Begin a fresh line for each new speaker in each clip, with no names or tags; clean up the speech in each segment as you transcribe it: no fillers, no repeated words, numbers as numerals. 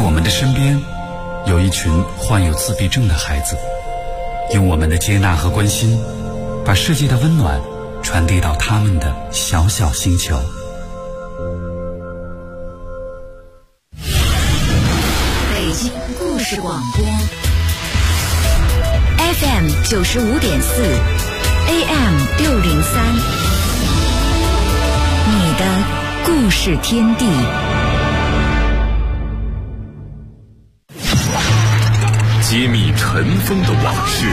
我们的身边有一群患有自闭症的孩子，用我们的接纳和关心，把世界的温暖传递到他们的小小星球。
北京故事广播 FM 95.4 AM 603，你的故事天地。
揭秘尘封的往事，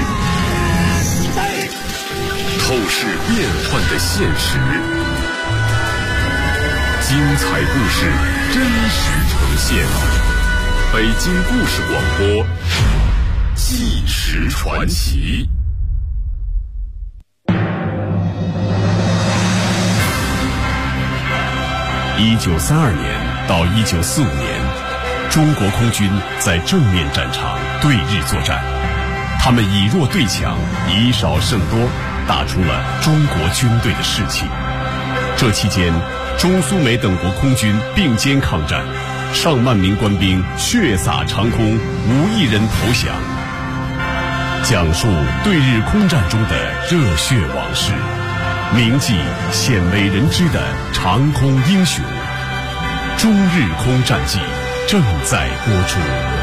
透视变幻的现实，精彩故事真实呈现。北京故事广播，纪实传奇。1932年到1945年，中国空军在正面战场对日作战，他们以弱对强，以少胜多，打出了中国军队的士气。这期间，中苏美等国空军并肩抗战，上万名官兵血洒长空，无一人投降。讲述对日空战中的热血往事，铭记鲜为人知的长空英雄。中日空战记正在播出。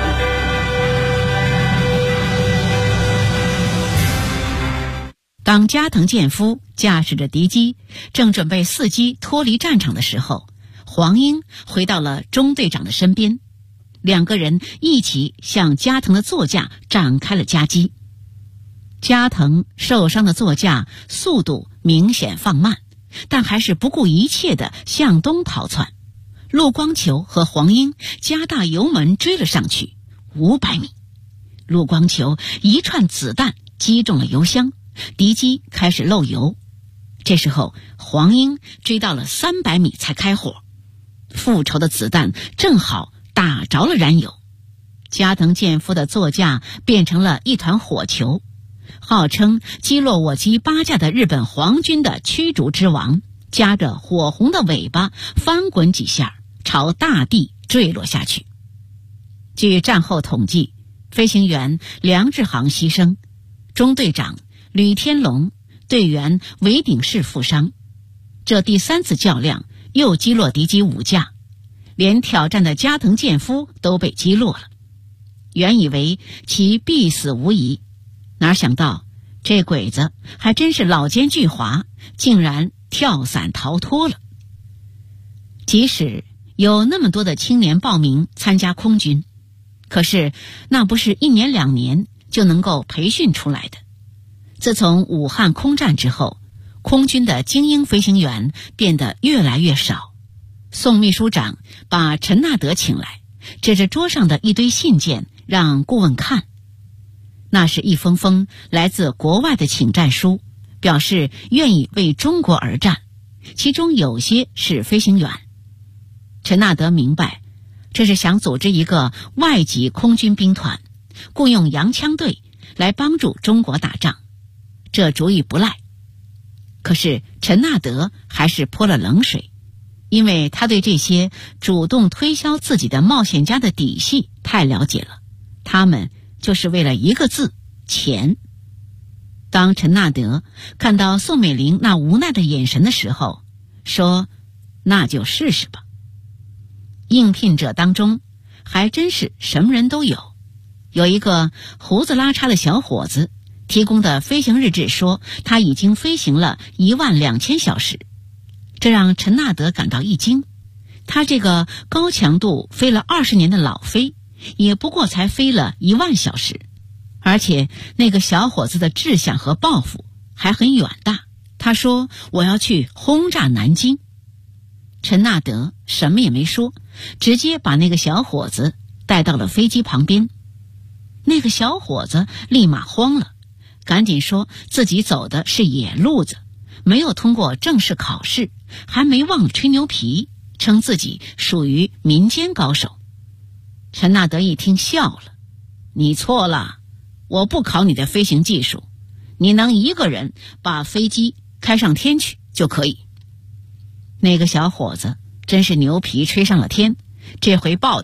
当加藤健夫驾驶着敌机正准备伺机脱离战场的时候，黄英回到了中队长的身边，两个人一起向加藤的座驾展开了夹击。加藤受伤的座驾速度明显放慢，但还是不顾一切地向东逃窜。陆光球和黄英加大油门追了上去500米，陆光球一串子弹击中了油箱，敌机开始漏油。这时候黄英追到了300米才开火，复仇的子弹正好打着了燃油，加藤健夫的座驾变成了一团火球。号称击落我机8架的日本皇军的驱逐之王，夹着火红的尾巴翻滚几下，朝大地坠落下去。据战后统计，飞行员梁志航牺牲，中队长吕天龙、队员韦鼎士负伤。这第3次较量又击落敌机5架，连挑战的加藤健夫都被击落了。原以为其必死无疑，哪想到这鬼子还真是老奸巨猾，竟然跳伞逃脱了。即使有那么多的青年报名参加空军，可是那不是1年2年就能够培训出来的。自从武汉空战之后，空军的精英飞行员变得越来越少。宋秘书长把陈纳德请来，指着桌上的一堆信件让顾问看。那是一封封来自国外的请战书，表示愿意为中国而战，其中有些是飞行员。陈纳德明白，这是想组织一个外籍空军兵团，雇佣洋枪队来帮助中国打仗，这主意不赖。可是陈纳德还是泼了冷水，因为他对这些主动推销自己的冒险家的底细太了解了，他们就是为了一个字：钱。当陈纳德看到宋美龄那无奈的眼神的时候，说：那就试试吧。应聘者当中还真是什么人都有。有一个胡子拉碴的小伙子提供的飞行日志说，他已经飞行了12000小时，这让陈纳德感到一惊。他这个高强度飞了20年的老飞，也不过才飞了10000小时，而且那个小伙子的志向和抱负还很远大。他说：我要去轰炸南京。陈纳德什么也没说，直接把那个小伙子带到了飞机旁边。那个小伙子立马慌了，赶紧说自己走的是野路子，没有通过正式考试，还没忘了吹牛皮，称自己属于民间高手。陈纳德一听笑了：你错了，我不考你的飞行技术，你能一个人把飞机开上天去就可以。那个小伙子真是牛皮吹上了天，这回爆掉了，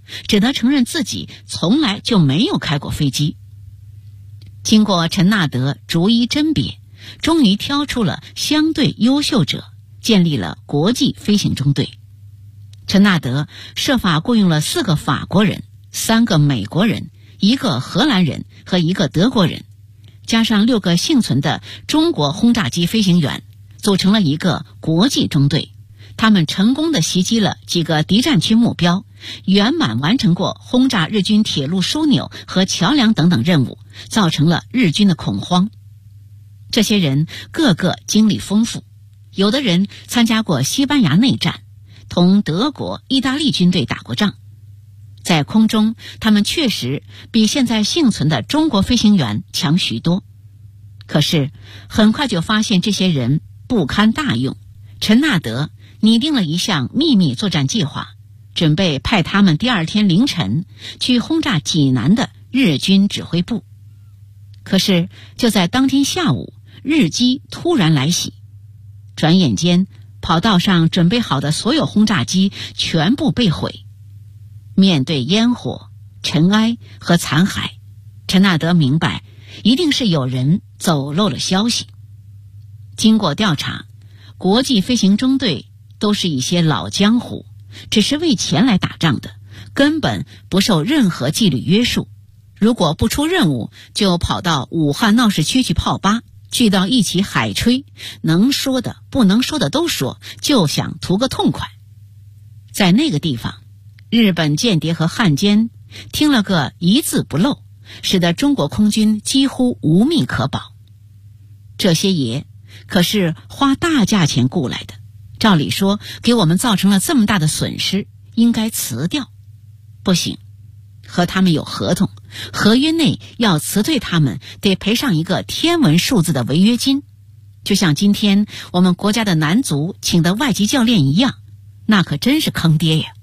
只得承认自己从来就没有开过飞机。经过陈纳德逐一甄别，终于挑出了相对优秀者，建立了国际飞行中队。陈纳德设法雇佣了4个法国人、3个美国人、1个荷兰人和1个德国人，加上6个幸存的中国轰炸机飞行员，组成了一个国际中队。他们成功地袭击了几个敌占区目标，圆满完成过轰炸日军铁路枢纽和桥梁等等任务，造成了日军的恐慌。这些人个个经历丰富，有的人参加过西班牙内战，同德国、意大利军队打过仗。在空中，他们确实比现在幸存的中国飞行员强许多。可是很快就发现这些人不堪大用，陈纳德拟定了一项秘密作战计划，准备派他们第2天凌晨去轰炸济南的日军指挥部。可是就在当天下午，日机突然来袭，转眼间跑道上准备好的所有轰炸机全部被毁。面对烟火、尘埃和残骸，陈纳德明白一定是有人走漏了消息。经过调查，国际飞行中队都是一些老江湖，只是为钱来打仗的，根本不受任何纪律约束。如果不出任务，就跑到武汉闹市区去泡吧，聚到一起海吹，能说的不能说的都说，就想图个痛快。在那个地方，日本间谍和汉奸听了个一字不漏，使得中国空军几乎无命可保。这些爷可是花大价钱雇来的，照理说给我们造成了这么大的损失，应该辞掉。不行，和他们有合同，合约内要辞退他们，得赔上一个天文数字的违约金，就像今天我们国家的男足请的外籍教练一样，那可真是坑爹呀。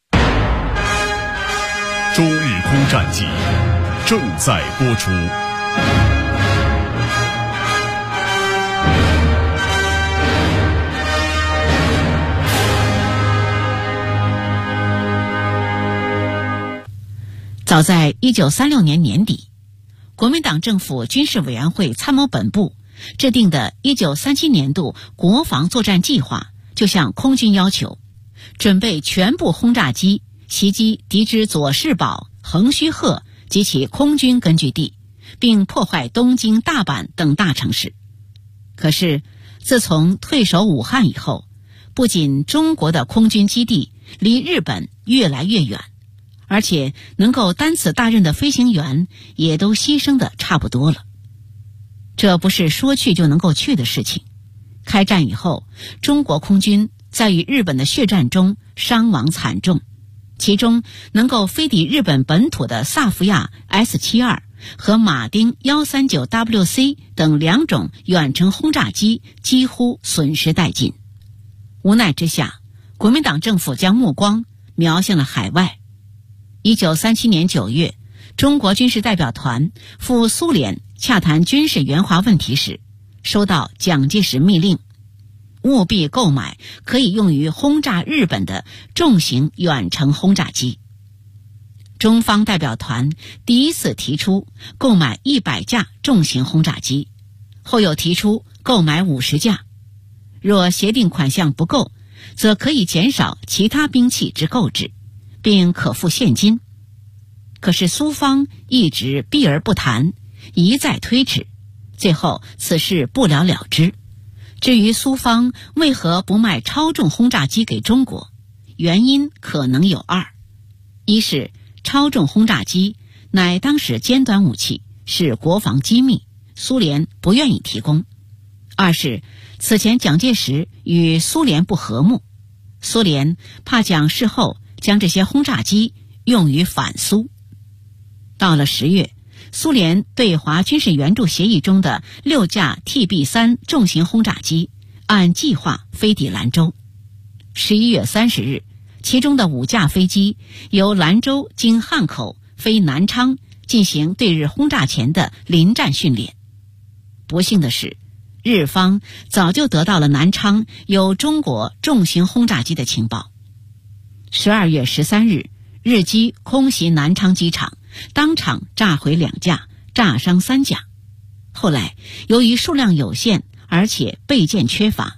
中日空战记正在播出。
早在1936年年底，国民党政府军事委员会参谋本部制定的1937年度国防作战计划，就向空军要求准备全部轰炸机袭击敌之佐世保、横须贺及其空军根据地，并破坏东京、大阪等大城市。可是自从退守武汉以后，不仅中国的空军基地离日本越来越远，而且能够担此大任的飞行员也都牺牲的差不多了。这不是说去就能够去的事情。开战以后，中国空军在与日本的血战中伤亡惨重，其中能够飞抵日本本土的萨伏亚 S-72 和马丁 139WC 等2种远程轰炸机几乎损失殆尽。无奈之下，国民党政府将目光瞄向了海外。1937年9月，中国军事代表团赴苏联洽谈军事援华问题时，收到蒋介石密令，务必购买可以用于轰炸日本的重型远程轰炸机。中方代表团第一次提出购买100架重型轰炸机，后又提出购买50架。若协定款项不够，则可以减少其他兵器之购置，并可付现金。可是苏方一直避而不谈，一再推迟，最后此事不了了之。至于苏方为何不卖超重轰炸机给中国，原因可能有2：一是超重轰炸机乃当时尖端武器，是国防机密，苏联不愿意提供；二是此前蒋介石与苏联不和睦，苏联怕蒋事后将这些轰炸机用于反苏。到了10月，苏联对华军事援助协议中的6架 TB3 重型轰炸机按计划飞抵兰州。11月30日，其中的5架飞机由兰州经汉口飞南昌，进行对日轰炸前的临战训练。不幸的是，日方早就得到了南昌有中国重型轰炸机的情报。12月13日， 日机空袭南昌机场，当场炸毁2架，炸伤3架。后来由于数量有限，而且备件缺乏，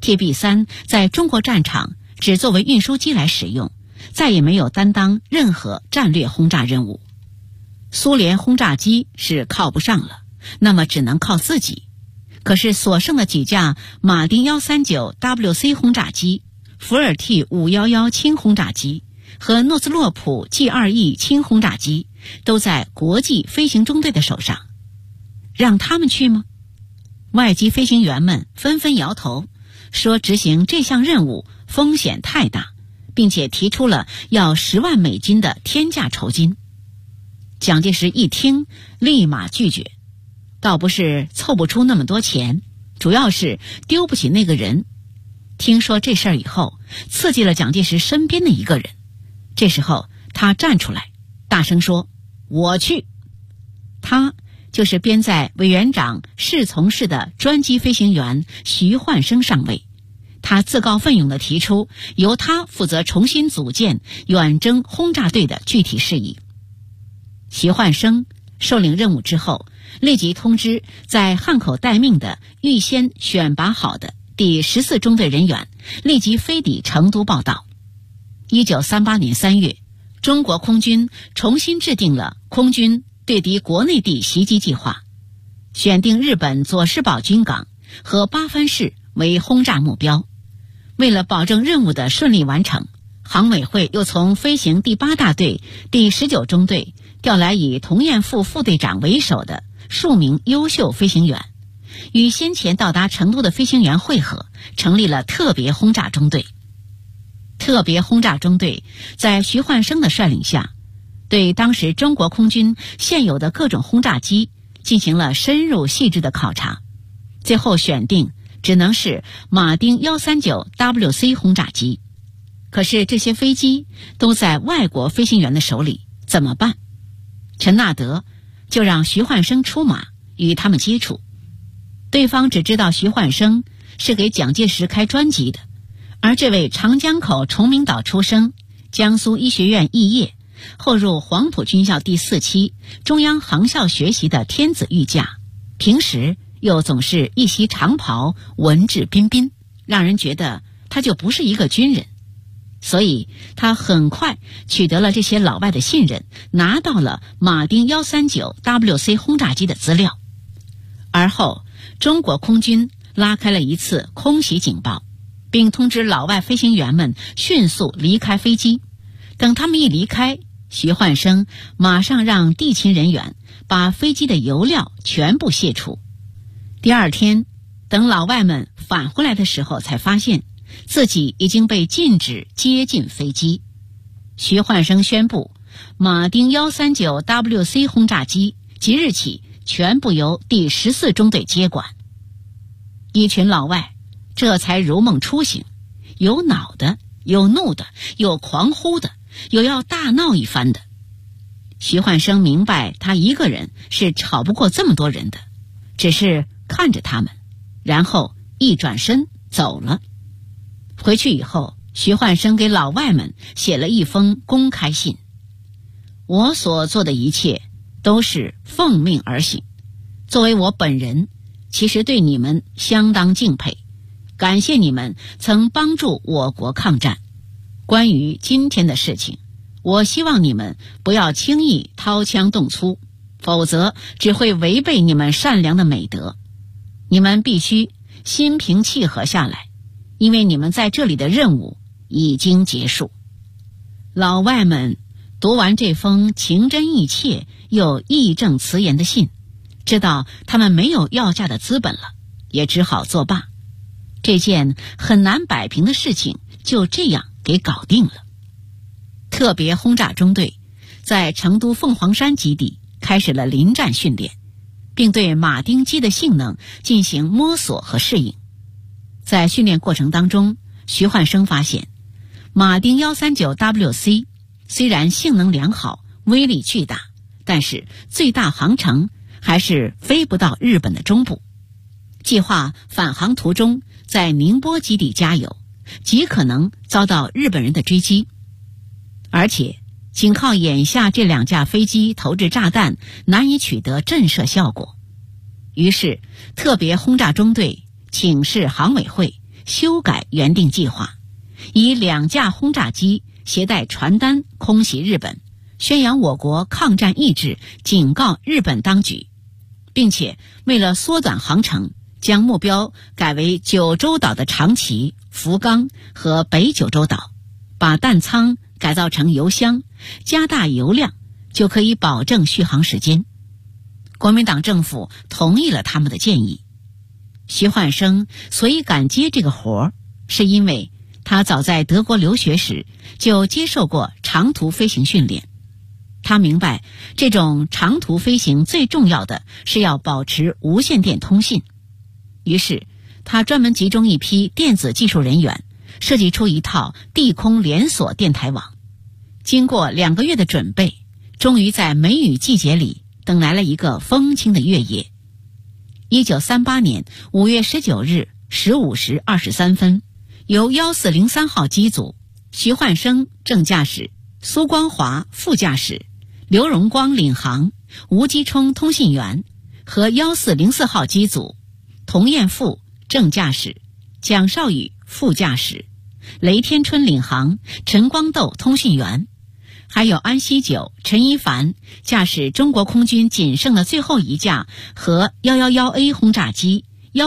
TB3 在中国战场只作为运输机来使用，再也没有担当任何战略轰炸任务。苏联轰炸机是靠不上了，那么只能靠自己。可是所剩的几架马丁 139WC 轰炸机、福尔 T511 轻轰炸机和诺斯洛普 G2E 轻轰炸机都在国际飞行中队的手上，让他们去吗？外籍飞行员们纷纷摇头，说执行这项任务风险太大，并且提出了要10万美金的天价酬金。蒋介石一听，立马拒绝，倒不是凑不出那么多钱，主要是丢不起那个人。听说这事儿以后，刺激了蒋介石身边的一个人。这时候他站出来大声说，我去。他就是编在委员长侍从室的专机飞行员徐焕生上尉。他自告奋勇地提出由他负责重新组建远征轰炸队的具体事宜。徐焕生受领任务之后，立即通知在汉口待命的预先选拔好的第14中队人员立即飞抵成都报到。1938年3月，中国空军重新制定了空军对敌国内地袭击计划，选定日本佐世保军港和八幡市为轰炸目标。为了保证任务的顺利完成，航委会又从飞行第8大队第19中队调来以童彦富副队长为首的数名优秀飞行员，与先前到达成都的飞行员会合，成立了特别轰炸中队。特别轰炸中队在徐焕生的率领下，对当时中国空军现有的各种轰炸机进行了深入细致的考察，最后选定只能是马丁 139WC 轰炸机。可是这些飞机都在外国飞行员的手里，怎么办？陈纳德就让徐焕生出马与他们接触。对方只知道徐焕生是给蒋介石开专机的，而这位长江口崇明岛出生，江苏医学院肄业，后入黄埔军校第4期中央航校学习的天子御驾，平时又总是一袭长袍，文质彬彬，让人觉得他就不是一个军人。所以他很快取得了这些老外的信任，拿到了马丁 139WC 轰炸机的资料。而后中国空军拉开了一次空袭警报，并通知老外飞行员们迅速离开飞机。等他们一离开，徐焕生马上让地勤人员把飞机的油料全部卸除。第二天，等老外们返回来的时候，才发现自己已经被禁止接近飞机。徐焕生宣布，马丁 139WC 轰炸机即日起全部由第14中队接管。一群老外这才如梦初醒，有恼的，有怒的，有狂呼的，有要大闹一番的。徐焕生明白他一个人是吵不过这么多人的，只是看着他们，然后一转身走了。回去以后，徐焕生给老外们写了一封公开信。我所做的一切都是奉命而行，作为我本人，其实对你们相当敬佩，感谢你们曾帮助我国抗战。关于今天的事情，我希望你们不要轻易掏枪动粗，否则只会违背你们善良的美德。你们必须心平气和下来，因为你们在这里的任务已经结束。老外们读完这封情真意切又义正辞严的信，知道他们没有要价的资本了，也只好作罢。这件很难摆平的事情就这样给搞定了。特别轰炸中队在成都凤凰山基地开始了临战训练，并对马丁机的性能进行摸索和适应。在训练过程当中，徐焕生发现马丁 139WC 虽然性能良好，威力巨大，但是最大航程还是飞不到日本的中部。计划返航途中在宁波基地加油，极可能遭到日本人的追击。而且仅靠眼下这2架飞机投掷炸弹难以取得震慑效果。于是特别轰炸中队请示航委会修改原定计划，以2架轰炸机携带传单空袭日本，宣扬我国抗战意志，警告日本当局，并且为了缩短航程，将目标改为九州岛的长崎、福冈和北九州岛，把弹舱改造成油箱，加大油量，就可以保证续航时间。国民党政府同意了他们的建议。徐焕生所以敢接这个活，是因为他早在德国留学时就接受过长途飞行训练。他明白这种长途飞行最重要的是要保持无线电通信，于是他专门集中一批电子技术人员，设计出一套地空连锁电台网。经过2个月的准备，终于在梅雨季节里等来了一个风清的月夜。1938年5月19日15时23分，由1403号机组徐焕生正驾驶，苏光华副驾驶，刘荣光领航，吴基冲通信员，和1404号机组童彦富正驾驶，蒋少宇副驾驶，雷天春领航，陈光斗通讯员，还有安锡九、陈一凡驾驶中国空军仅剩的最后一架和111A 轰炸机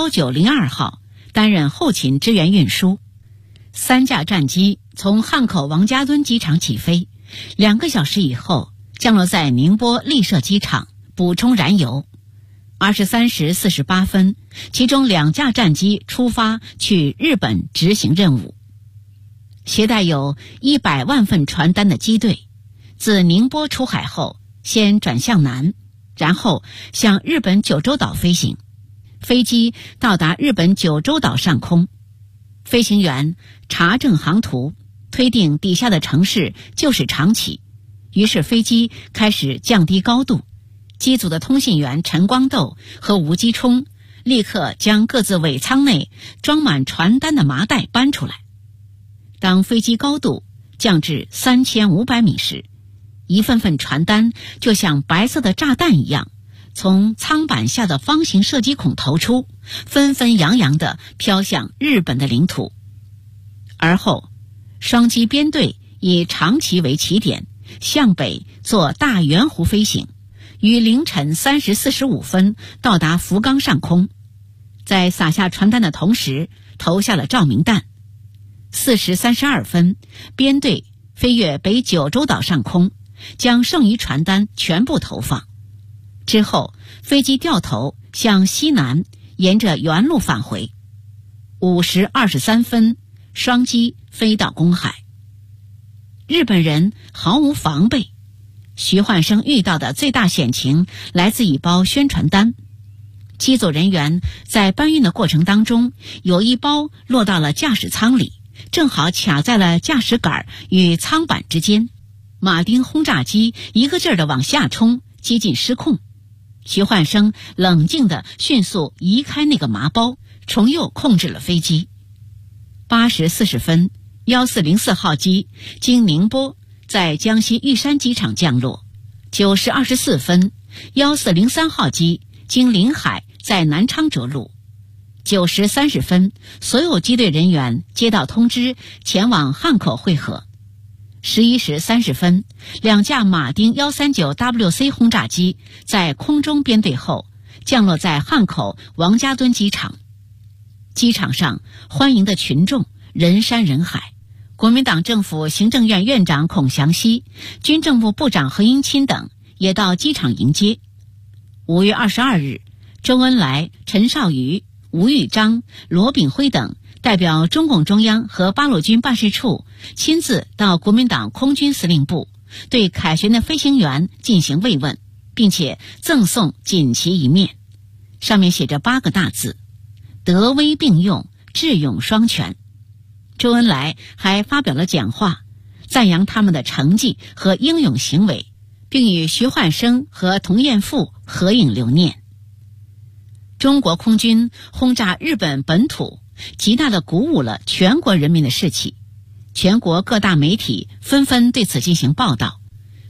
1902号担任后勤支援运输。3架战机从汉口王家墩机场起飞，2个小时以后降落在宁波丽舍机场补充燃油。23时48分，其中2架战机出发去日本执行任务。携带有100万份传单的机队自宁波出海后，先转向南，然后向日本九州岛飞行。飞机到达日本九州岛上空，飞行员查证航图，推定底下的城市就是长崎，于是飞机开始降低高度。机组的通信员陈光斗和吴基冲立刻将各自尾舱内装满传单的麻袋搬出来。当飞机高度降至3500米时，一份份传单就像白色的炸弹一样，从舱板下的方形射击孔投出，纷纷扬扬地飘向日本的领土。而后双机编队以长崎为起点，向北做大圆弧飞行，于凌晨3时45分到达福冈上空，在撒下传单的同时投下了照明弹。4时32分，编队飞越北九州岛上空，将剩余传单全部投放。之后飞机掉头向西南沿着原路返回。5时23分，双机飞到公海。日本人毫无防备，徐焕生遇到的最大险情来自一包宣传单。机组人员在搬运的过程当中，有一包落到了驾驶舱里，正好卡在了驾驶杆与舱板之间。马丁轰炸机一个劲儿地往下冲，接近失控。徐焕生冷静地迅速移开那个麻包，重又控制了飞机。8时40分，1404号机经宁波在江西玉山机场降落。9时24分，1403号机经临海在南昌着陆。9时30分，所有机队人员接到通知，前往汉口会合。11时30分，2架马丁139WC 轰炸机在空中编队后，降落在汉口王家墩机场。机场上欢迎的群众人山人海，国民党政府行政院院长孔祥熙、军政部部长何应钦等也到机场迎接。5月22日，周恩来、陈少瑜、吴玉章、罗炳辉等代表中共中央和八路军办事处亲自到国民党空军司令部，对凯旋的飞行员进行慰问，并且赠送锦旗一面，上面写着8个大字：德威并用，智勇双全。周恩来还发表了讲话，赞扬他们的成绩和英勇行为，并与徐焕生和童彦富合影留念。中国空军轰炸日本本土，极大地鼓舞了全国人民的士气，全国各大媒体纷纷对此进行报道，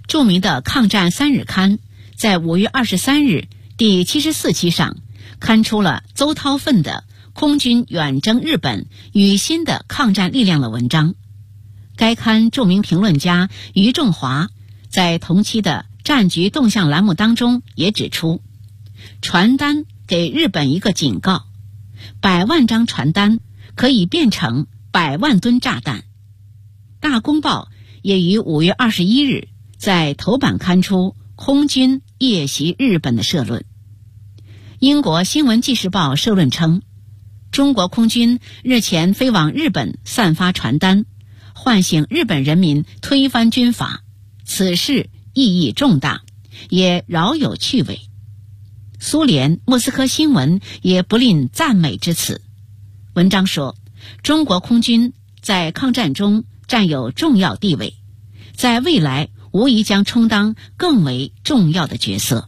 著名的抗战3日刊在5月23日第74期上刊出了邹韬奋的空军远征日本与新的抗战力量的文章。该刊著名评论家余仲华在同期的战局动向栏目当中也指出，传单给日本一个警告，100万张传单可以变成100万吨炸弹。大公报也于5月21日在头版刊出空军夜袭日本的社论。英国新闻纪事报社论称，中国空军日前飞往日本散发传单，唤醒日本人民推翻军阀，此事意义重大，也饶有趣味。苏联莫斯科新闻也不吝赞美之词。文章说，中国空军在抗战中占有重要地位，在未来无疑将充当更为重要的角色。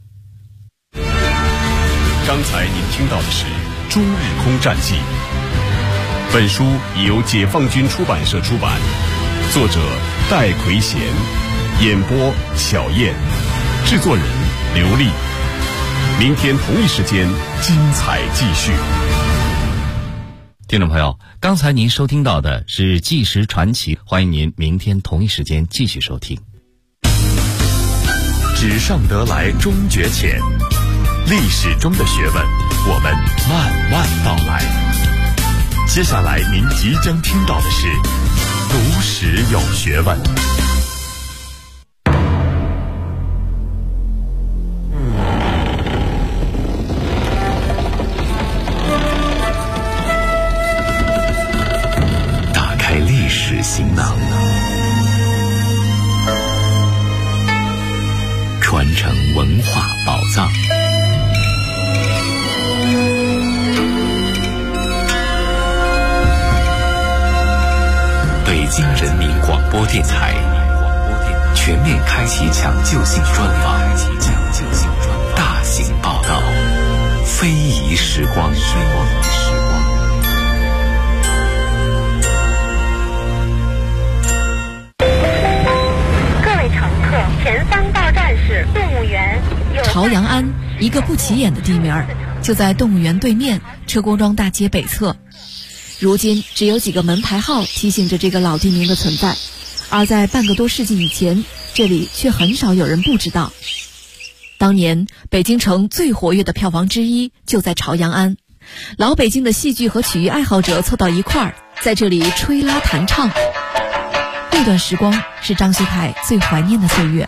刚才您听到的是《中日空战记》，本书已由解放军出版社出版，作者戴奎贤，演播小燕，制作人刘丽。明天同一时间精彩继续。
听众朋友，刚才您收听到的是《纪实传奇》，欢迎您明天同一时间继续收听。
纸上得来终觉浅，历史中的学问，我们慢慢道来。接下来您即将听到的是读史有学问。打开历史行囊，传承文化宝藏。北京人民广播电台全面开启抢救性专访，大型报道，非遗时光。
各位乘客，前方到站是动物园。
朝阳庵，一个不起眼的地名，就在动物园对面车公庄大街北侧。如今只有几个门牌号提醒着这个老地名的存在，而在半个多世纪以前，这里却很少有人不知道。当年北京城最活跃的票房之一就在朝阳庵，老北京的戏剧和曲艺爱好者凑到一块儿，在这里吹拉弹唱。那段时光是张学凯最怀念的岁月。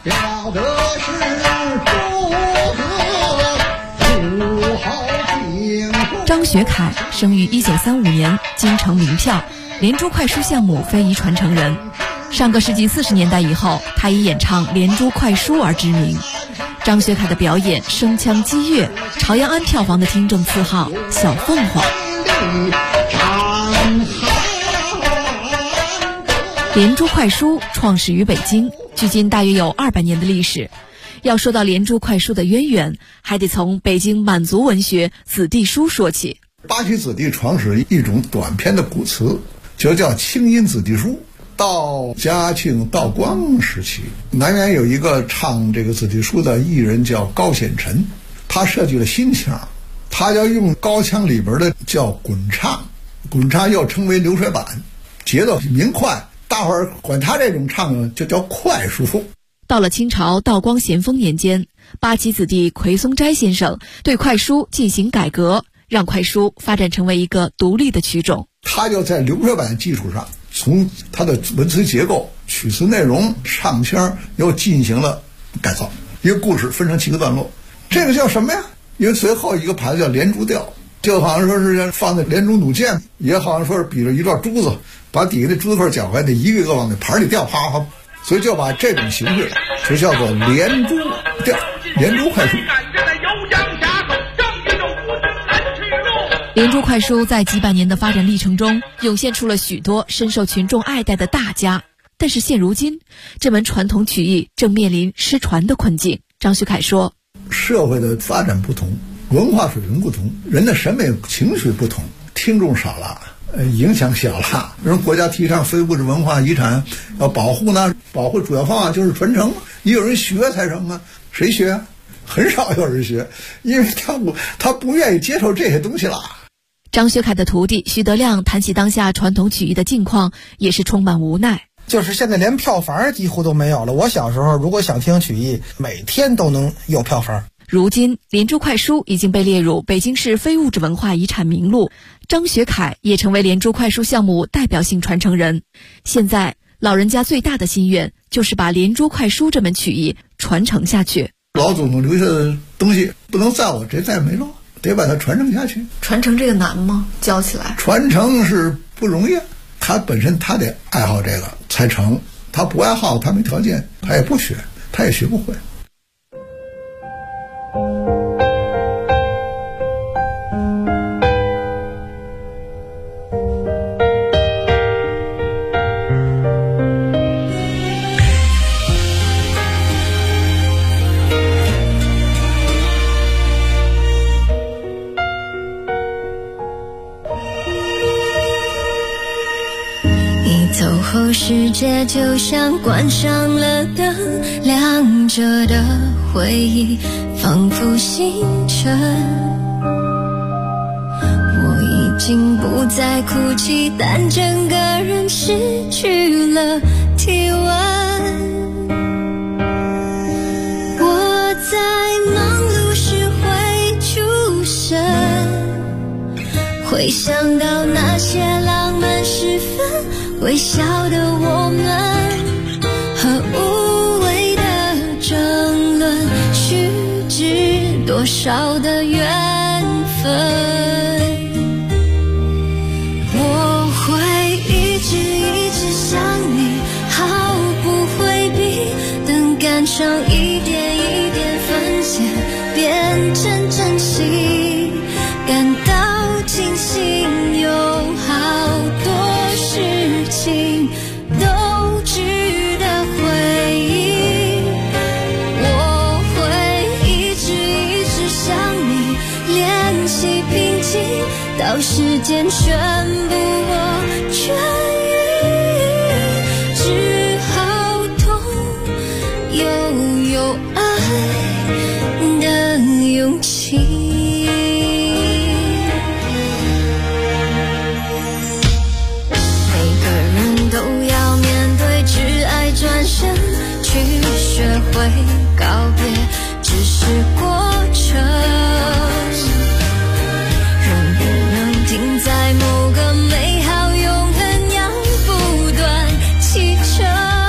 张学凯生于1935年，京城名票，连珠快书项目非遗传承人。上个世纪40年代以后，他以演唱连珠快书而知名。张学凯的表演声腔激越，朝阳庵票房的听众赐号小凤凰。连珠快书创始于北京，距今大约有200年的历史。要说到连珠快书的渊源，还得从北京满族文学子弟书说起。
八旗子弟创始一种短篇的古词，就叫清音子弟书。到嘉庆、道光时期，南园有一个唱这个子弟书的艺人叫高显臣，他设计了新腔，他要用高腔里边的叫滚唱，滚唱又称为流水板，节奏明快，大伙儿管他这种唱就叫快书。
到了清朝道光咸丰年间，八旗子弟奎松斋先生对快书进行改革，让快书发展成为一个独立的曲种。
他就在流水板基础上，从他的文词结构、曲词内容、唱腔又进行了改造。一个故事分成7个段落，这个叫什么呀？因为随后一个牌子叫连珠调，就好像说是放在连珠弩箭，也好像说是比着一段珠子，把底下的珠子块搅开，得一个一个往那盘里掉，啪啪。所以就把这种形式就叫做连珠调，连珠快书。
连珠快书在几百年的发展历程中，涌现出了许多深受群众爱戴的大家。但是现如今，这门传统曲艺正面临失传的困境。张学凯说，
社会的发展不同，文化水平不同，人的审美情绪不同，听众少了， 影响小了。人国家提倡非物质文化遗产要保护呢，保护主要方法就是传承，也有人学才成啊。谁学啊？很少有人学，因为他不愿意接受这些东西了。
张学凯的徒弟徐德亮谈起当下传统曲艺的境况，也是充满无奈。
就是现在连票房几乎都没有了。我小时候如果想听曲艺，每天都能有票房。
如今连珠快书已经被列入北京市非物质文化遗产名录，张学凯也成为连珠快书项目代表性传承人。现在老人家最大的心愿就是把连珠快书这门曲艺传承下去。
老祖宗留下的东西不能在我这代没落，得把它传承下去。
传承这个难吗？教起来
传承是不容易，他本身他得爱好这个才成，他不爱好，他没条件，他也不学，他也学不会。
走后世界就像关上了灯，亮着的回忆仿佛星辰。我已经不再哭泣，但整个人失去了体温。我在忙碌时会出神，会想到那些浪漫时分，微笑的我们和无谓的争论，虚掷多少的缘分。我会一直想你，毫不回避，等感伤一点一点分解，变成真心，感到庆幸有好多事情都值得回忆。我会一直想你，练习平静，到时间全部我痊愈，只好痛又有爱的勇气。转身去学会告别，只是过程，人不能停在某个美好永恒，要不断启程。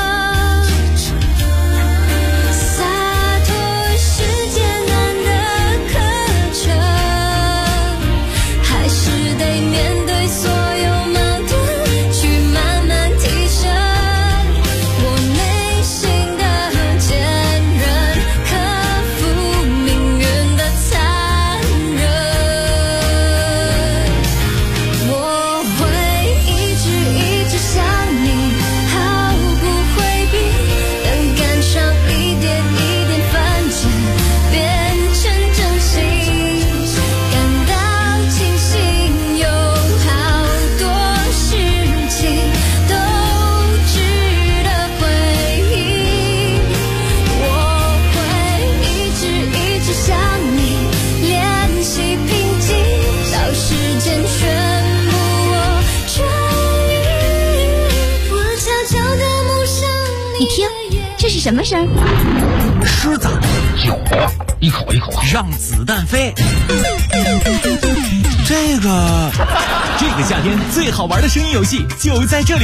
洒脱是艰难的课程，还是得面对所有矛盾，去慢慢提升。
你听，这是什么声？
狮子有，一口一口让子弹飞。这个夏天最好玩的声音游戏就在这里。